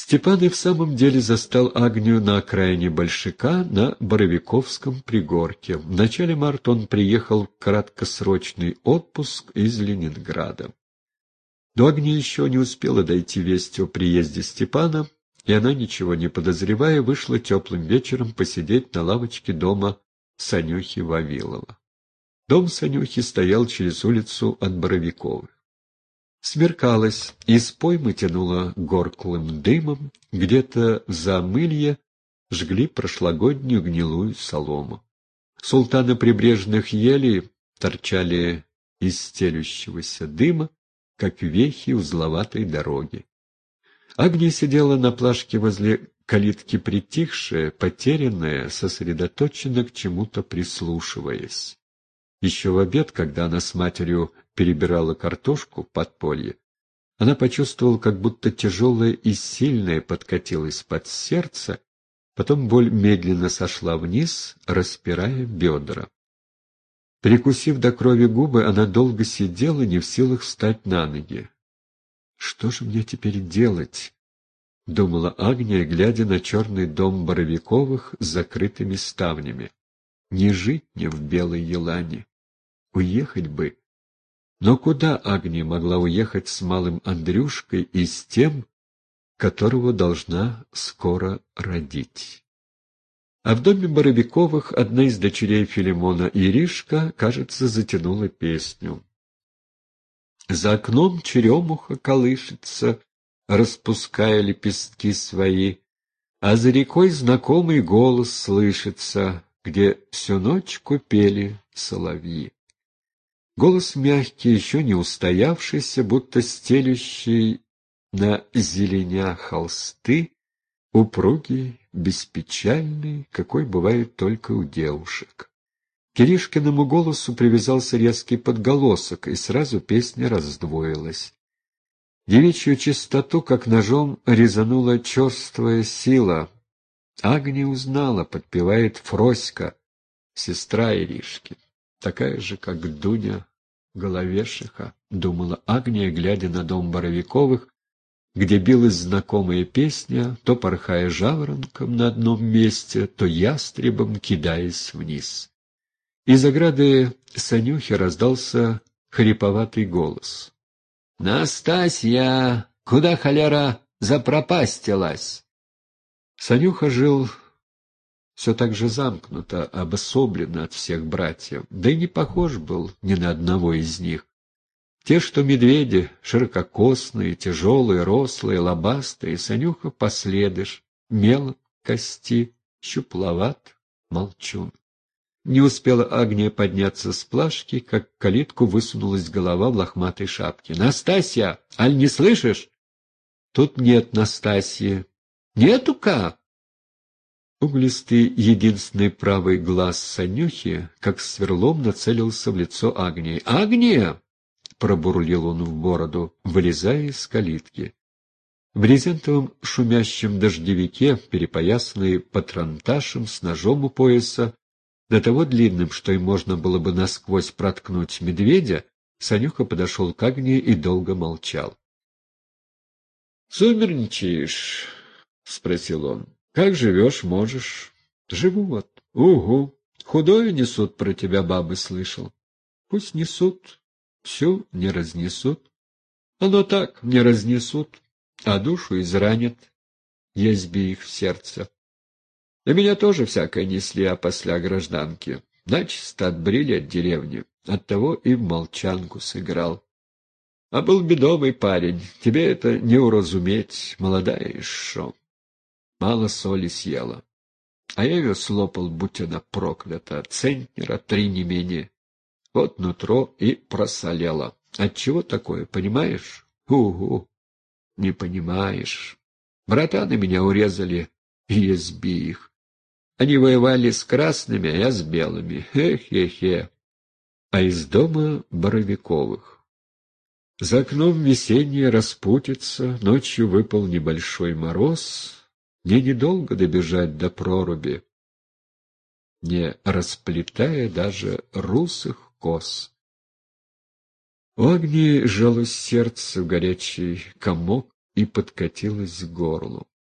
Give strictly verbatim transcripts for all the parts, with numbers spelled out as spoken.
Степан и в самом деле застал Агнию на окраине Большака на Боровиковском пригорке. В начале марта он приехал в краткосрочный отпуск из Ленинграда. До Агнии еще не успела дойти весть о приезде Степана, и она, ничего не подозревая, вышла теплым вечером посидеть на лавочке дома Санюхи Вавилова. Дом Санюхи стоял через улицу от Боровиковых. Смеркалось, из поймы тянуло горклым дымом, где-то за мылье жгли прошлогоднюю гнилую солому. Султаны прибрежных елей торчали из стелющегося дыма, как вехи узловатой дороги. Агния сидела на плашке возле калитки притихшая, потерянная, сосредоточенно к чему-то прислушиваясь. Еще в обед, когда она с матерью перебирала картошку в подполье, она почувствовала, как будто тяжелое и сильное подкатилось под сердце, потом боль медленно сошла вниз, распирая бедра. Прикусив до крови губы, она долго сидела, не в силах встать на ноги. «Что же мне теперь делать?» — думала Агния, глядя на черный дом Боровиковых с закрытыми ставнями. «Не жить мне в Белой Елане. Уехать бы. Но куда Агния могла уехать с малым Андрюшкой и с тем, которого должна скоро родить?» А в доме Боровиковых одна из дочерей Филимона, Иришка, кажется, затянула песню. За окном черемуха колышется, распуская лепестки свои, а за рекой знакомый голос слышится, где всю ночь купели соловьи. Голос мягкий, еще не устоявшийся, будто стелющий на зеленя холсты, упругий, беспечальный, какой бывает только у девушек. К Иришкиному голосу привязался резкий подголосок, и сразу песня раздвоилась. Девичью чистоту, как ножом, резанула черствая сила. Агния узнала, подпевает Фроська, сестра Иришки. Такая же, как Дуня Головешиха, думала Агния, глядя на дом Боровиковых, где билась знакомая песня, то порхая жаворонком на одном месте, то ястребом кидаясь вниз. Из ограды Санюхи раздался хриповатый голос. «Настасья, куда холера запропастилась?» Санюха жил все так же замкнуто, обособленно от всех братьев, да и не похож был ни на одного из них. Те, что медведи, ширококосные, тяжелые, рослые, лобастые, Санюха последыш, мелок, кости, щупловат, молчун. Не успела Агния подняться с плашки, как в калитку высунулась голова в лохматой шапке. «Настасья, аль не слышишь?» «Тут нет Настасьи». «Нету-ка?» Углистый, единственный правый глаз Санюхи, как сверлом, нацелился в лицо Агнии. «Агния!» — пробурлил он в бороду, вылезая из калитки. В брезентовом шумящем дождевике, перепоясанный патронташем с ножом у пояса, до того длинным, что им можно было бы насквозь проткнуть медведя, Санюха подошел к Агнии и долго молчал. — Сумерничаешь? — спросил он. — Как живешь, можешь? — Живу вот. — Угу. Худое несут про тебя, бабы слышал. — Пусть несут, всю не разнесут. Оно так, не разнесут, а душу изранят, езби их в сердце. И меня тоже всякое несли опосля гражданки. Начисто отбрили от деревни, оттого и в молчанку сыграл. А был бедовый парень, тебе это не уразуметь, молодая еще. Мало соли съела. А я ее слопал, будь она проклята, центнера три не менее. Вот нутро и просолело. Отчего такое, понимаешь? Угу, не понимаешь. Братаны меня урезали, и езби их. Они воевали с красными, а я с белыми. Хе-хе-хе. А из дома Боровиковых. За окном весенняя распутица, ночью выпал небольшой мороз. Мне недолго добежать до проруби, не расплетая даже русых кос. У Агнии сжалось сердце в горячий комок и подкатилось к горлу.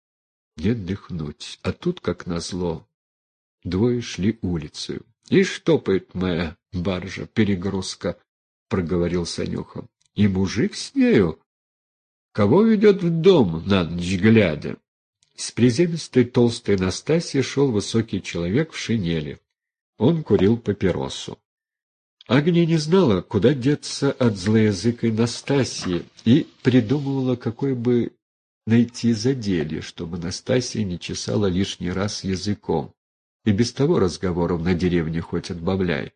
не дыхнуть. А тут, как назло, двое шли улицей. — И штопает моя баржа, перегрузка, — проговорил Санюха. — И мужик с нею? Кого ведет в дом на ночь глядя? С приземистой толстой Настасьи шел высокий человек в шинели. Он курил папиросу. Агния не знала, куда деться от злоязыкой Настасьи, и придумывала, какой бы найти заделье, чтобы Настасья не чесала лишний раз языком. И без того разговоров на деревне хоть отбавляй.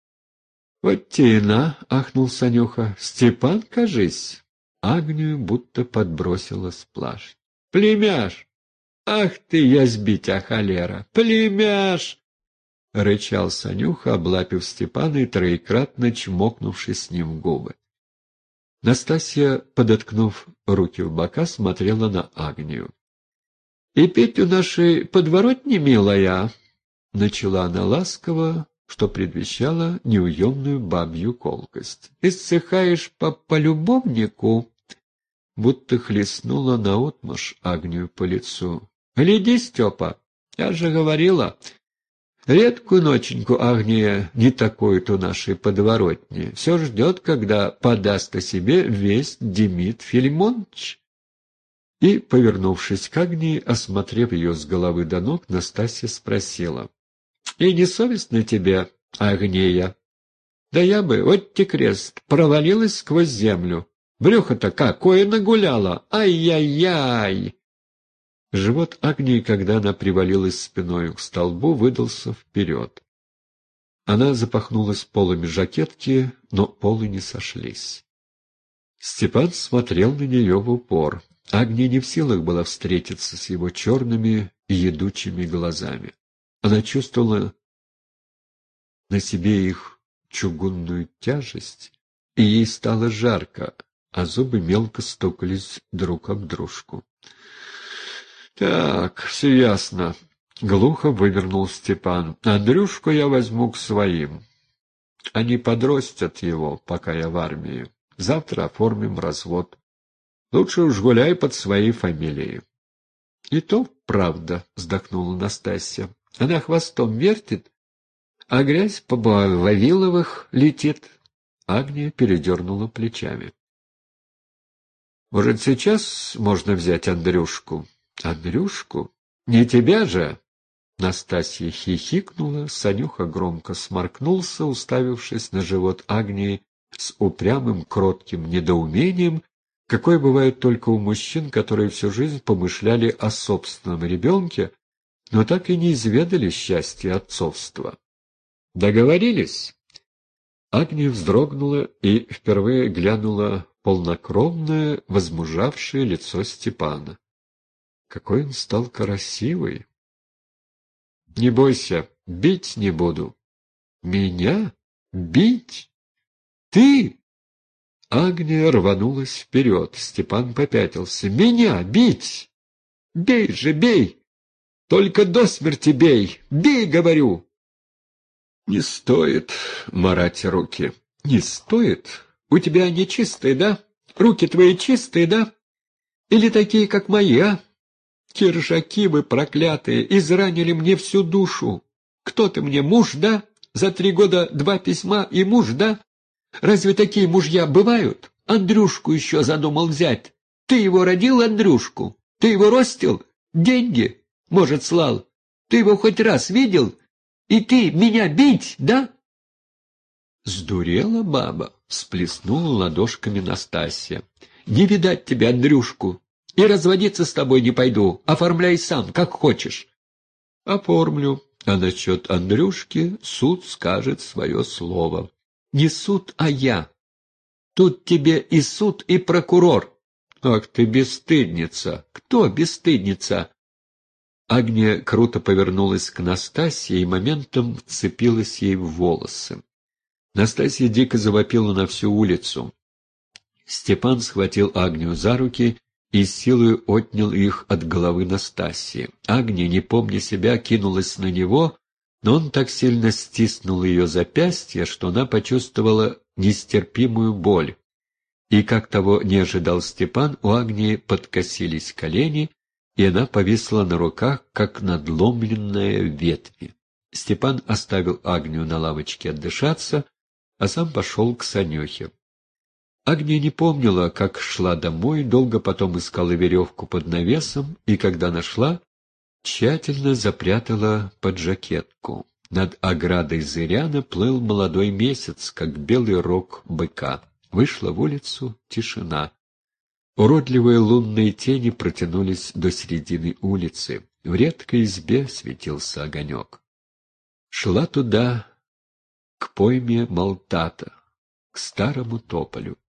— Вот тена! — ахнул Санюха. — Степан, кажись! Агнию будто подбросила с плащ. — Племяш! Ах ты, язбитя холера! Племяш! — рычал Санюха, облапив Степана и троекратно чмокнувшись с ним в губы. Настасья, подоткнув руки в бока, смотрела на Агнию. — И петь у нашей подворотни, милая! — начала она ласково, что предвещало неуемную бабью колкость. — Исцехаешь по полюбовнику? Будто хлестнула наотмашь Агнию по лицу. — Гляди, Степа, я же говорила. Редкую ноченьку Агния не такой-то нашей подворотни. Все ждет, когда подаст о себе весть Демид Филимоныч. И, повернувшись к Агнии, осмотрев ее с головы до ног, Настасья спросила. — И не совестно тебе, Агния? Да я бы, вот те крест, провалилась сквозь землю. Брюхо-то какое нагуляло! Ай-яй-яй! Живот Агнии, когда она привалилась спиной к столбу, выдался вперед. Она запахнулась полами жакетки, но полы не сошлись. Степан смотрел на нее в упор. Агния не в силах была встретиться с его черными и едучими глазами. Она чувствовала на себе их чугунную тяжесть, и ей стало жарко, а зубы мелко стукались друг об дружку. — Так, все ясно, — глухо вывернул Степан. — Андрюшку я возьму к своим. Они подростят его, пока я в армии. Завтра оформим развод. Лучше уж гуляй под своей фамилией. — И то правда, — вздохнула Настасья. Она хвостом вертит, а грязь по Вавиловых летит. Агния передернула плечами. — Может, сейчас можно взять Андрюшку? — Андрюшку? Не тебя же? Настасья хихикнула, Санюха громко сморкнулся, уставившись на живот Агнии с упрямым, кротким недоумением, какое бывает только у мужчин, которые всю жизнь помышляли о собственном ребенке, но так и не изведали счастья отцовства. «Договорились?» Агния вздрогнула и впервые глянула в полнокровное, возмужавшее лицо Степана. Какой он стал красивый! «Не бойся, бить не буду». «Меня? Бить? Ты?» Агния рванулась вперед. Степан попятился. «Меня бить? Бей же, бей! Только до смерти бей! Бей, говорю!» «Не стоит марать руки. Не стоит? У тебя они чистые, да? Руки твои чистые, да? Или такие, как мои, а? Киржаки вы проклятые, изранили мне всю душу. Кто ты мне, муж, да? За три года два письма и муж, да? Разве такие мужья бывают? Андрюшку еще задумал взять. Ты его родил, Андрюшку? Ты его ростил? Деньги, может, слал? Ты его хоть раз видел? И ты меня бить, да? Сдурела баба, всплеснула ладошками Настасья. Не видать тебя, Андрюшку. И разводиться с тобой не пойду. Оформляй сам, как хочешь. Оформлю. А насчет Андрюшки суд скажет свое слово. Не суд, а я. Тут тебе и суд, и прокурор. Ах ты, бесстыдница! Кто бесстыдница? Агния круто повернулась к Настасье и моментом вцепилась ей в волосы. Настасья дико завопила на всю улицу. Степан схватил Агнию за руки и с силой отнял их от головы Настасьи. Агния, не помня себя, кинулась на него, но он так сильно стиснул ее запястье, что она почувствовала нестерпимую боль. И, как того не ожидал Степан, у Агнии подкосились колени, и она повисла на руках, как надломленная ветви. Степан оставил Агнию на лавочке отдышаться, а сам пошел к Санюхе. Агния не помнила, как шла домой, долго потом искала веревку под навесом, и, когда нашла, тщательно запрятала под жакетку. Над оградой зыряна плыл молодой месяц, как белый рог быка. Вышла в улицу тишина. Уродливые лунные тени протянулись до середины улицы. В редкой избе светился огонек. Шла туда, к пойме Малтата, к старому тополю.